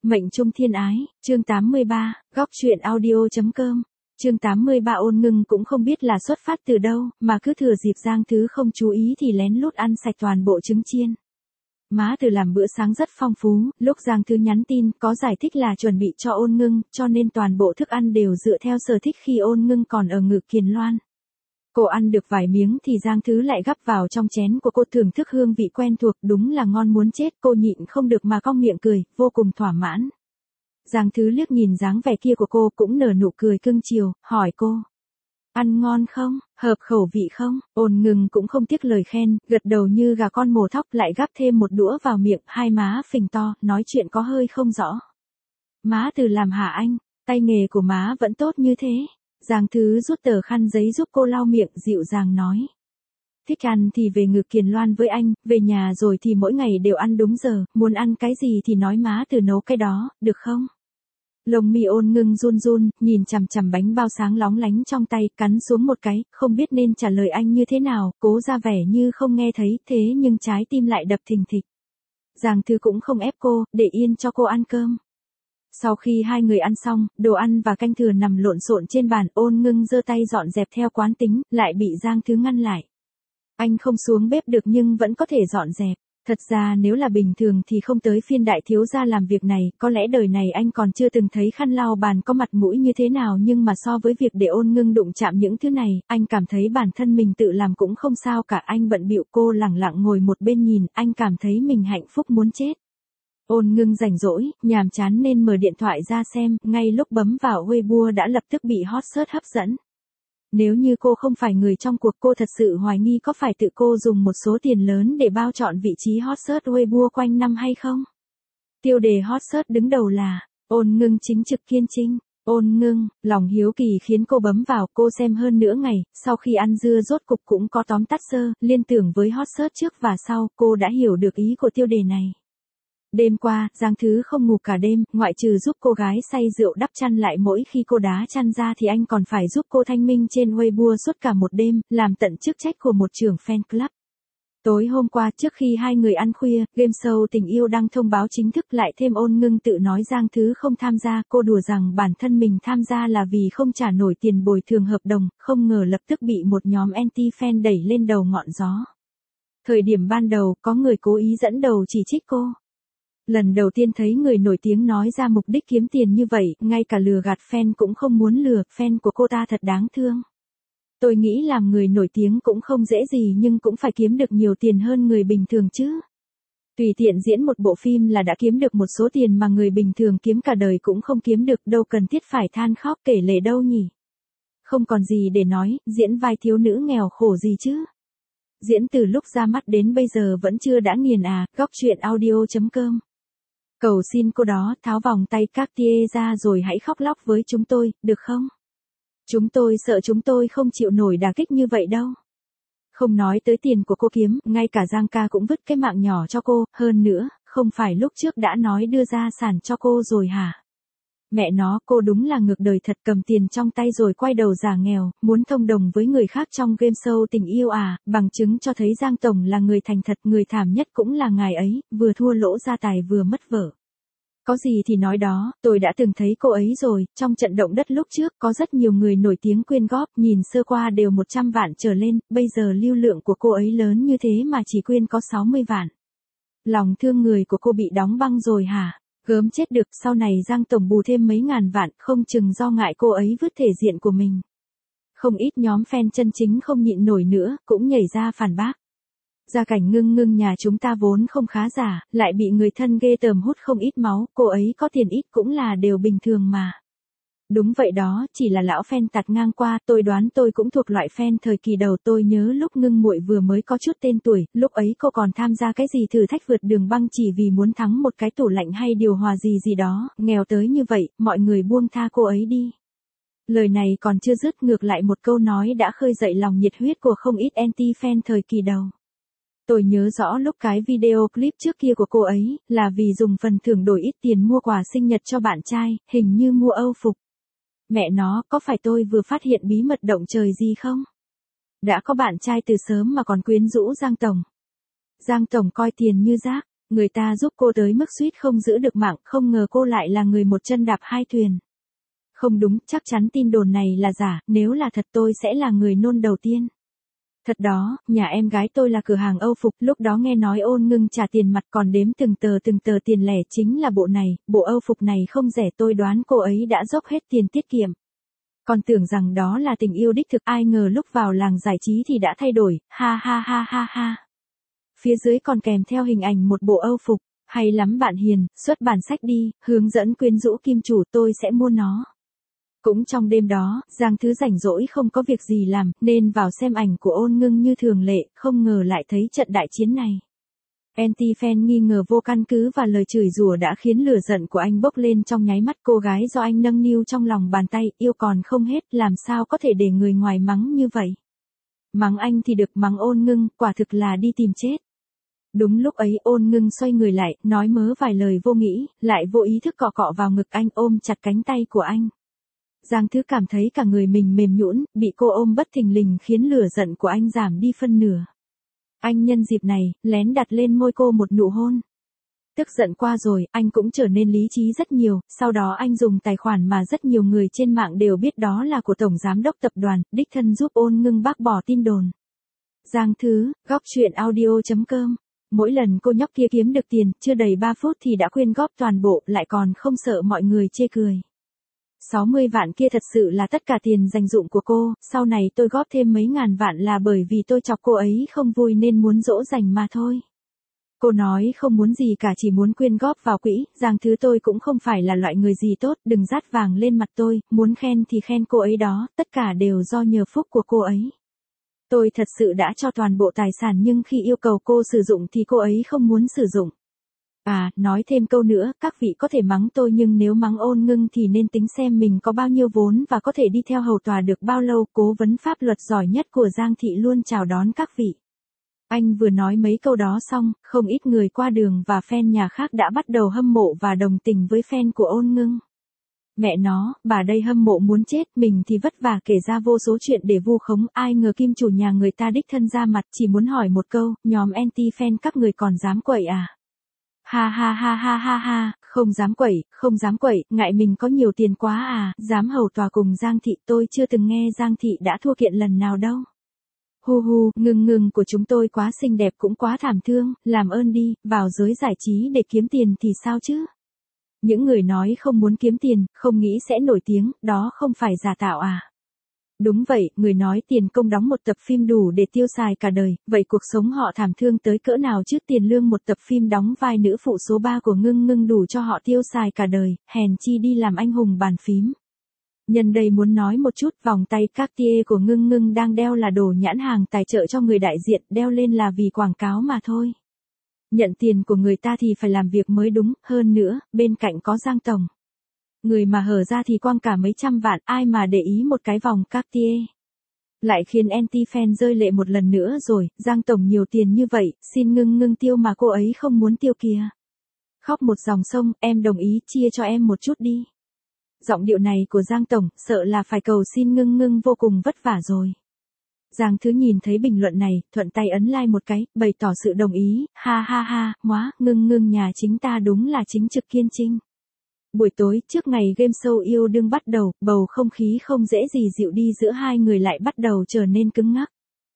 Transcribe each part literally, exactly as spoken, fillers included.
Mệnh trung thiên ái, chương tám mươi ba, góc truyện audio.com. Chương tám mươi ba Ôn Ngưng cũng không biết là xuất phát từ đâu, mà cứ thừa dịp Giang Thứ không chú ý thì lén lút ăn sạch toàn bộ trứng chiên. Má Từ làm bữa sáng rất phong phú, lúc Giang Thứ nhắn tin có giải thích là chuẩn bị cho Ôn Ngưng, cho nên toàn bộ thức ăn đều dựa theo sở thích khi Ôn Ngưng còn ở Ngự Kiền Loan. Cô ăn được vài miếng thì Giang Thứ lại gắp vào trong chén của cô, thưởng thức hương vị quen thuộc, đúng là ngon muốn chết, cô nhịn không được mà cong miệng cười, vô cùng thỏa mãn. Giang Thứ liếc nhìn dáng vẻ kia của cô cũng nở nụ cười cưng chiều, hỏi cô. Ăn ngon không, hợp khẩu vị không? Ôn Ngưng cũng không tiếc lời khen, gật đầu như gà con mổ thóc, lại gắp thêm một đũa vào miệng, hai má phình to, nói chuyện có hơi không rõ. Má Từ làm hả anh? Tay nghề của má vẫn tốt như thế. Giang Thứ rút tờ khăn giấy giúp cô lau miệng, dịu dàng nói. Thích ăn thì về Ngự Kiền Loan với anh, về nhà rồi thì mỗi ngày đều ăn đúng giờ, muốn ăn cái gì thì nói má Từ nấu cái đó, được không? Lông mi Ôn Ngưng run run, nhìn chằm chằm bánh bao sáng lóng lánh trong tay, cắn xuống một cái, không biết nên trả lời anh như thế nào, cố ra vẻ như không nghe thấy, thế nhưng trái tim lại đập thình thịch. Giang Thứ cũng không ép cô, để yên cho cô ăn cơm. Sau khi hai người ăn xong, đồ ăn và canh thừa nằm lộn xộn trên bàn, Ôn Ngưng giơ tay dọn dẹp theo quán tính, lại bị Giang Thứ ngăn lại. Anh không xuống bếp được nhưng vẫn có thể dọn dẹp. Thật ra nếu là bình thường thì không tới phiên đại thiếu gia làm việc này, có lẽ đời này anh còn chưa từng thấy khăn lau bàn có mặt mũi như thế nào, nhưng mà so với việc để Ôn Ngưng đụng chạm những thứ này, anh cảm thấy bản thân mình tự làm cũng không sao cả. Anh bận bịu, cô lẳng lặng ngồi một bên nhìn, anh cảm thấy mình hạnh phúc muốn chết. Ôn Ngưng rảnh rỗi, nhàm chán nên mở điện thoại ra xem, ngay lúc bấm vào Weibo đã lập tức bị hot search hấp dẫn. Nếu như cô không phải người trong cuộc, cô thật sự hoài nghi có phải tự cô dùng một số tiền lớn để bao trọn vị trí hot search Weibo quanh năm hay không? Tiêu đề hot search đứng đầu là Ôn Ngưng chính trực kiên trinh. Ôn Ngưng, lòng hiếu kỳ khiến cô bấm vào, cô xem hơn nửa ngày, sau khi ăn dưa rốt cục cũng có tóm tắt sơ, liên tưởng với hot search trước và sau, cô đã hiểu được ý của tiêu đề này. Đêm qua, Giang Thứ không ngủ cả đêm, ngoại trừ giúp cô gái say rượu đắp chăn lại mỗi khi cô đá chăn ra thì anh còn phải giúp cô thanh minh trên Weibo suốt cả một đêm, làm tận chức trách của một trưởng fan club. Tối hôm qua, trước khi hai người ăn khuya, game show Tình Yêu đăng thông báo chính thức, lại thêm Ôn Ngưng tự nói Giang Thứ không tham gia, cô đùa rằng bản thân mình tham gia là vì không trả nổi tiền bồi thường hợp đồng, không ngờ lập tức bị một nhóm anti-fan đẩy lên đầu ngọn gió. Thời điểm ban đầu, có người cố ý dẫn đầu chỉ trích cô. Lần đầu tiên thấy người nổi tiếng nói ra mục đích kiếm tiền như vậy, ngay cả lừa gạt fan cũng không muốn lừa, fan của cô ta thật đáng thương. Tôi nghĩ làm người nổi tiếng cũng không dễ gì nhưng cũng phải kiếm được nhiều tiền hơn người bình thường chứ. Tùy tiện diễn một bộ phim là đã kiếm được một số tiền mà người bình thường kiếm cả đời cũng không kiếm được, đâu cần thiết phải than khóc kể lể đâu nhỉ. Không còn gì để nói, diễn vai thiếu nữ nghèo khổ gì chứ. Diễn từ lúc ra mắt đến bây giờ vẫn chưa đã nghiền à, góc truyện audio.com. Cầu xin cô đó, tháo vòng tay Cartier ra rồi hãy khóc lóc với chúng tôi, được không? Chúng tôi sợ chúng tôi không chịu nổi đả kích như vậy đâu. Không nói tới tiền của cô kiếm, ngay cả Giang ca cũng vứt cái mạng nhỏ cho cô, hơn nữa, không phải lúc trước đã nói đưa gia sản cho cô rồi hả? Mẹ nó, cô đúng là ngược đời thật, cầm tiền trong tay rồi quay đầu giả nghèo, muốn thông đồng với người khác trong game show Tình Yêu à, bằng chứng cho thấy Giang Tổng là người thành thật, người thảm nhất cũng là ngài ấy, vừa thua lỗ gia tài vừa mất vợ. Có gì thì nói đó, tôi đã từng thấy cô ấy rồi, trong trận động đất lúc trước có rất nhiều người nổi tiếng quyên góp, nhìn sơ qua đều một trăm vạn trở lên, bây giờ lưu lượng của cô ấy lớn như thế mà chỉ quyên có sáu mươi vạn. Lòng thương người của cô bị đóng băng rồi hả? Gớm chết được, sau này Giang Tổng bù thêm mấy ngàn vạn, không chừng do ngại cô ấy vứt thể diện của mình. Không ít nhóm fan chân chính không nhịn nổi nữa, cũng nhảy ra phản bác. Gia cảnh Ngưng Ngưng nhà chúng ta vốn không khá giả, lại bị người thân ghê tởm hút không ít máu, cô ấy có tiền ít cũng là điều bình thường mà. Đúng vậy đó, chỉ là lão fan tạt ngang qua, tôi đoán tôi cũng thuộc loại fan thời kỳ đầu. Tôi nhớ lúc Ngưng muội vừa mới có chút tên tuổi, lúc ấy cô còn tham gia cái gì thử thách vượt đường băng chỉ vì muốn thắng một cái tủ lạnh hay điều hòa gì gì đó, nghèo tới như vậy, mọi người buông tha cô ấy đi. Lời này còn chưa dứt, ngược lại một câu nói đã khơi dậy lòng nhiệt huyết của không ít anti-fan thời kỳ đầu. Tôi nhớ rõ lúc cái video clip trước kia của cô ấy, là vì dùng phần thưởng đổi ít tiền mua quà sinh nhật cho bạn trai, hình như mua âu phục. Mẹ nó, có phải tôi vừa phát hiện bí mật động trời gì không? Đã có bạn trai từ sớm mà còn quyến rũ Giang Tổng. Giang Tổng coi tiền như rác. Người ta giúp cô tới mức suýt không giữ được mạng, không ngờ cô lại là người một chân đạp hai thuyền. Không đúng, chắc chắn tin đồn này là giả, nếu là thật tôi sẽ là người nôn đầu tiên. Thật đó, nhà em gái tôi là cửa hàng Âu phục, lúc đó nghe nói Ôn Ngưng trả tiền mặt còn đếm từng tờ từng tờ tiền lẻ chính là bộ này, bộ Âu phục này không rẻ, tôi đoán cô ấy đã dốc hết tiền tiết kiệm. Còn tưởng rằng đó là tình yêu đích thực, ai ngờ lúc vào làng giải trí thì đã thay đổi, ha ha ha ha ha. Phía dưới còn kèm theo hình ảnh một bộ Âu phục, hay lắm bạn Hiền, xuất bản sách đi, hướng dẫn quyến rũ kim chủ, tôi sẽ mua nó. Cũng trong đêm đó, Giang Thứ rảnh rỗi không có việc gì làm, nên vào xem ảnh của Ôn Ngưng như thường lệ, không ngờ lại thấy trận đại chiến này. Anti-fan nghi ngờ vô căn cứ và lời chửi rủa đã khiến lửa giận của anh bốc lên trong nháy mắt. Cô gái do anh nâng niu trong lòng bàn tay, yêu còn không hết, làm sao có thể để người ngoài mắng như vậy. Mắng anh thì được, mắng Ôn Ngưng, quả thực là đi tìm chết. Đúng lúc ấy Ôn Ngưng xoay người lại, nói mớ vài lời vô nghĩ, lại vô ý thức cọ cọ vào ngực anh, ôm chặt cánh tay của anh. Giang Thứ cảm thấy cả người mình mềm nhũn, bị cô ôm bất thình lình khiến lửa giận của anh giảm đi phân nửa. Anh nhân dịp này, lén đặt lên môi cô một nụ hôn. Tức giận qua rồi, anh cũng trở nên lý trí rất nhiều, sau đó anh dùng tài khoản mà rất nhiều người trên mạng đều biết đó là của Tổng Giám đốc Tập đoàn, đích thân giúp Ôn Ngưng bác bỏ tin đồn. Giang Thứ, góc chuyện audio chấm com. Mỗi lần cô nhóc kia kiếm được tiền, chưa đầy ba phút thì đã quyên góp toàn bộ, lại còn không sợ mọi người chê cười. sáu mươi vạn kia thật sự là tất cả tiền dành dụm của cô, sau này tôi góp thêm mấy ngàn vạn là bởi vì tôi chọc cô ấy không vui nên muốn dỗ dành mà thôi. Cô nói không muốn gì cả, chỉ muốn quyên góp vào quỹ. Giang Thứ, tôi cũng không phải là loại người gì tốt, đừng dát vàng lên mặt tôi, muốn khen thì khen cô ấy đó, tất cả đều do nhờ phúc của cô ấy. Tôi thật sự đã cho toàn bộ tài sản nhưng khi yêu cầu cô sử dụng thì cô ấy không muốn sử dụng. À, nói thêm câu nữa, các vị có thể mắng tôi nhưng nếu mắng Ôn Ngưng thì nên tính xem mình có bao nhiêu vốn và có thể đi theo hầu tòa được bao lâu. Cố vấn pháp luật giỏi nhất của Giang Thị luôn chào đón các vị. Anh vừa nói mấy câu đó xong, không ít người qua đường và fan nhà khác đã bắt đầu hâm mộ và đồng tình với fan của Ôn Ngưng. Mẹ nó, bà đây hâm mộ muốn chết, mình thì vất vả kể ra vô số chuyện để vu khống, ai ngờ kim chủ nhà người ta đích thân ra mặt, chỉ muốn hỏi một câu, nhóm anti-fan các người còn dám quậy à? Ha ha ha ha ha ha, không dám quậy, không dám quậy, ngại mình có nhiều tiền quá à, dám hầu tòa cùng Giang Thị, tôi chưa từng nghe Giang Thị đã thua kiện lần nào đâu. Hu hu, Ngưng Ngưng của chúng tôi quá xinh đẹp cũng quá thảm thương, làm ơn đi, vào giới giải trí để kiếm tiền thì sao chứ? Những người nói không muốn kiếm tiền, không nghĩ sẽ nổi tiếng, đó không phải giả tạo à? Đúng vậy, người nói tiền công đóng một tập phim đủ để tiêu xài cả đời, vậy cuộc sống họ thảm thương tới cỡ nào chứ? Tiền lương một tập phim đóng vai nữ phụ số ba của Ngưng Ngưng đủ cho họ tiêu xài cả đời, hèn chi đi làm anh hùng bàn phím. Nhân đây muốn nói một chút, vòng tay Cartier của Ngưng Ngưng đang đeo là đồ nhãn hàng tài trợ cho người đại diện, đeo lên là vì quảng cáo mà thôi. Nhận tiền của người ta thì phải làm việc mới đúng, hơn nữa, bên cạnh có Giang Tổng. Người mà hở ra thì quăng cả mấy trăm vạn, ai mà để ý một cái vòng Cartier. Lại khiến anti-fan rơi lệ một lần nữa rồi, Giang Tổng nhiều tiền như vậy, xin Ngưng Ngưng tiêu mà cô ấy không muốn tiêu kìa. Khóc một dòng sông, em đồng ý, chia cho em một chút đi. Giọng điệu này của Giang Tổng, sợ là phải cầu xin Ngưng Ngưng vô cùng vất vả rồi. Giang Thứ nhìn thấy bình luận này, thuận tay ấn like một cái, bày tỏ sự đồng ý, ha ha ha, móa, Ngưng Ngưng nhà chính ta đúng là chính trực kiên trinh. Buổi tối, trước ngày game show yêu đương bắt đầu, bầu không khí không dễ gì dịu đi giữa hai người lại bắt đầu trở nên cứng ngắc.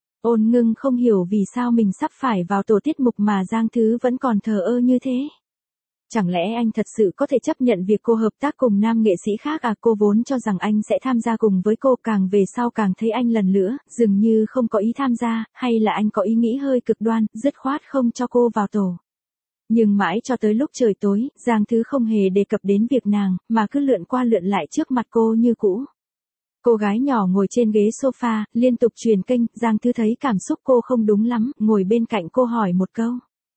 Ôn Ngưng không hiểu vì sao mình sắp phải vào tổ tiết mục mà Giang Thứ vẫn còn thờ ơ như thế. Chẳng lẽ anh thật sự có thể chấp nhận việc cô hợp tác cùng nam nghệ sĩ khác à? Cô vốn cho rằng anh sẽ tham gia cùng với cô, càng về sau càng thấy anh lần nữa, dường như không có ý tham gia, hay là anh có ý nghĩ hơi cực đoan, dứt khoát không cho cô vào tổ. Nhưng mãi cho tới lúc trời tối, Giang Thứ không hề đề cập đến việc nàng, mà cứ lượn qua lượn lại trước mặt cô như cũ. Cô gái nhỏ ngồi trên ghế sofa, liên tục truyền kênh, Giang Thứ thấy cảm xúc cô không đúng lắm, ngồi bên cạnh cô hỏi một câu.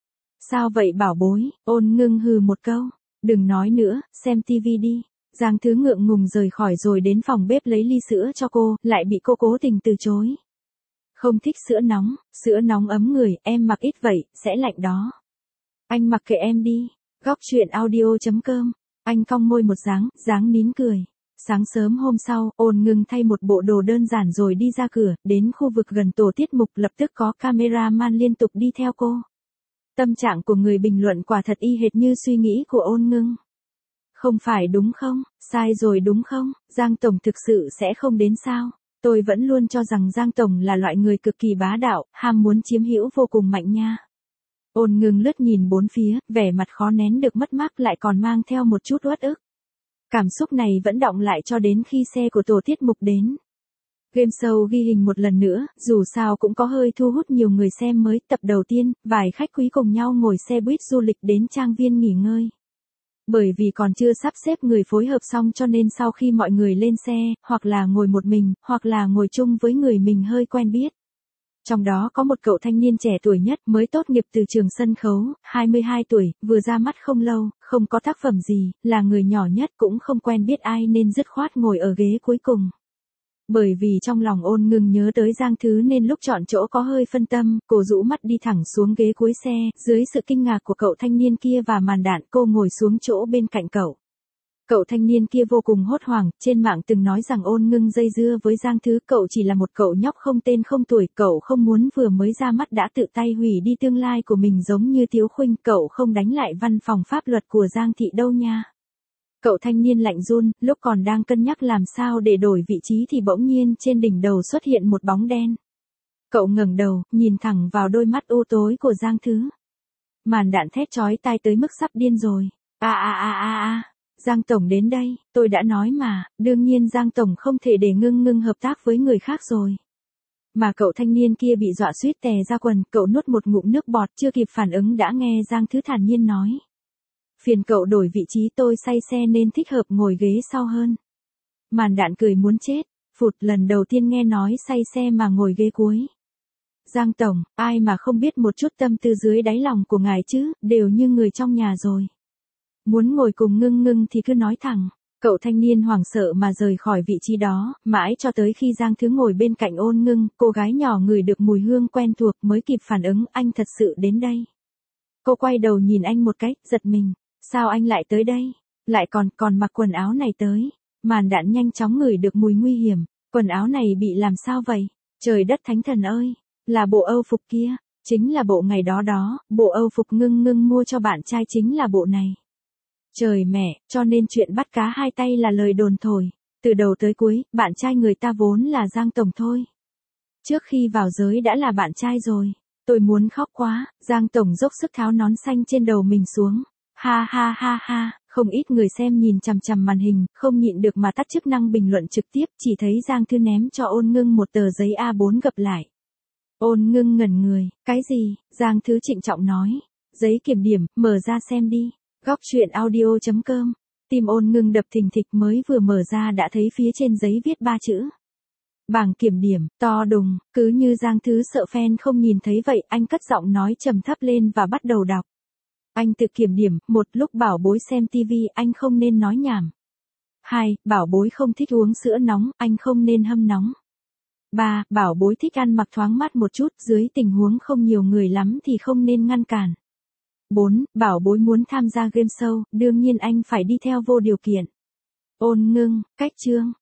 Sao vậy bảo bối? Ôn Ngưng hừ một câu. Đừng nói nữa, xem tivi đi. Giang Thứ ngượng ngùng rời khỏi rồi đến phòng bếp lấy ly sữa cho cô, lại bị cô cố tình từ chối. Không thích sữa nóng, sữa nóng ấm người, em mặc ít vậy, sẽ lạnh đó. Anh mặc kệ em đi. Góc chuyện audio chấm com. Anh cong môi một dáng, dáng nín cười. Sáng sớm hôm sau, Ôn Ngưng thay một bộ đồ đơn giản rồi đi ra cửa, đến khu vực gần tổ tiết mục lập tức có cameraman liên tục đi theo cô. Tâm trạng của người bình luận quả thật y hệt như suy nghĩ của Ôn Ngưng. Không phải đúng không, sai rồi đúng không, Giang Tổng thực sự sẽ không đến sao? Tôi vẫn luôn cho rằng Giang Tổng là loại người cực kỳ bá đạo, ham muốn chiếm hữu vô cùng mạnh nha. Ôn Ngưng lướt nhìn bốn phía, vẻ mặt khó nén được mất mát lại còn mang theo một chút uất ức. Cảm xúc này vẫn đọng lại cho đến khi xe của tổ tiết mục đến. Game show ghi hình một lần nữa, dù sao cũng có hơi thu hút nhiều người xem mới. Tập đầu tiên, vài khách quý cùng nhau ngồi xe buýt du lịch đến trang viên nghỉ ngơi. Bởi vì còn chưa sắp xếp người phối hợp xong cho nên sau khi mọi người lên xe, hoặc là ngồi một mình, hoặc là ngồi chung với người mình hơi quen biết. Trong đó có một cậu thanh niên trẻ tuổi nhất mới tốt nghiệp từ trường sân khấu, hai mươi hai tuổi, vừa ra mắt không lâu, không có tác phẩm gì, là người nhỏ nhất cũng không quen biết ai nên dứt khoát ngồi ở ghế cuối cùng. Bởi vì trong lòng Ôn Ngưng nhớ tới Giang Thứ nên lúc chọn chỗ có hơi phân tâm, cô rũ mắt đi thẳng xuống ghế cuối xe, dưới sự kinh ngạc của cậu thanh niên kia và màn đạn cô ngồi xuống chỗ bên cạnh cậu. Cậu thanh niên kia vô cùng hốt hoảng, trên mạng từng nói rằng Ôn Ngưng dây dưa với Giang Thứ, cậu chỉ là một cậu nhóc không tên không tuổi, cậu không muốn vừa mới ra mắt đã tự tay hủy đi tương lai của mình giống như Tiếu Khuynh, cậu không đánh lại văn phòng pháp luật của Giang Thị đâu nha. Cậu thanh niên lạnh run, lúc còn đang cân nhắc làm sao để đổi vị trí thì bỗng nhiên trên đỉnh đầu xuất hiện một bóng đen. Cậu ngẩng đầu, nhìn thẳng vào đôi mắt u tối của Giang Thứ. Màn đạn thét chói tai tới mức sắp điên rồi. A a a a a, Giang Tổng đến đây, tôi đã nói mà, đương nhiên Giang Tổng không thể để Ngưng Ngưng hợp tác với người khác rồi. Mà cậu thanh niên kia bị dọa suýt tè ra quần, cậu nuốt một ngụm nước bọt chưa kịp phản ứng đã nghe Giang Thứ thản nhiên nói. Phiền cậu đổi vị trí, tôi say xe nên thích hợp ngồi ghế sau hơn. Màn đạn cười muốn chết, phụt, lần đầu tiên nghe nói say xe mà ngồi ghế cuối. Giang Tổng, ai mà không biết một chút tâm tư dưới đáy lòng của ngài chứ, đều như người trong nhà rồi. Muốn ngồi cùng Ngưng Ngưng thì cứ nói thẳng. Cậu thanh niên hoảng sợ mà rời khỏi vị trí đó, mãi cho tới khi Giang Thứ ngồi bên cạnh Ôn Ngưng, cô gái nhỏ ngửi được mùi hương quen thuộc mới kịp phản ứng anh thật sự đến đây. Cô quay đầu nhìn anh một cái, giật mình. Sao anh lại tới đây? Lại còn, còn mặc quần áo này tới. Màn đạn nhanh chóng ngửi được mùi nguy hiểm. Quần áo này bị làm sao vậy? Trời đất thánh thần ơi! Là bộ Âu phục kia. Chính là bộ ngày đó đó, bộ Âu phục Ngưng Ngưng mua cho bạn trai chính là bộ này. Trời mẹ, cho nên chuyện bắt cá hai tay là lời đồn thổi. Từ đầu tới cuối, bạn trai người ta vốn là Giang Tổng thôi. Trước khi vào giới đã là bạn trai rồi. Tôi muốn khóc quá, Giang Tổng dốc sức tháo nón xanh trên đầu mình xuống. Ha ha ha ha, không ít người xem nhìn chằm chằm màn hình, không nhịn được mà tắt chức năng bình luận trực tiếp, chỉ thấy Giang Thứ ném cho Ôn Ngưng một tờ giấy A bốn gập lại. Ôn Ngưng ngẩn người, cái gì? Giang Thứ trịnh trọng nói. Giấy kiểm điểm, mở ra xem đi. Góc truyện audio chấm com. Tim Ôn Ngưng đập thình thịch, mới vừa mở ra đã thấy phía trên giấy viết ba chữ. Bảng kiểm điểm, to đùng, cứ như Giang Thứ sợ fan không nhìn thấy vậy, anh cất giọng nói trầm thấp lên và bắt đầu đọc. Anh tự kiểm điểm, một, lúc bảo bối xem tivi anh không nên nói nhảm. Hai, bảo bối không thích uống sữa nóng, anh không nên hâm nóng. Ba, bảo bối thích ăn mặc thoáng mát một chút, dưới tình huống không nhiều người lắm thì không nên ngăn cản. Bốn, bảo bối muốn tham gia game show, đương nhiên anh phải đi theo vô điều kiện. Ôn Ngưng, cách chương.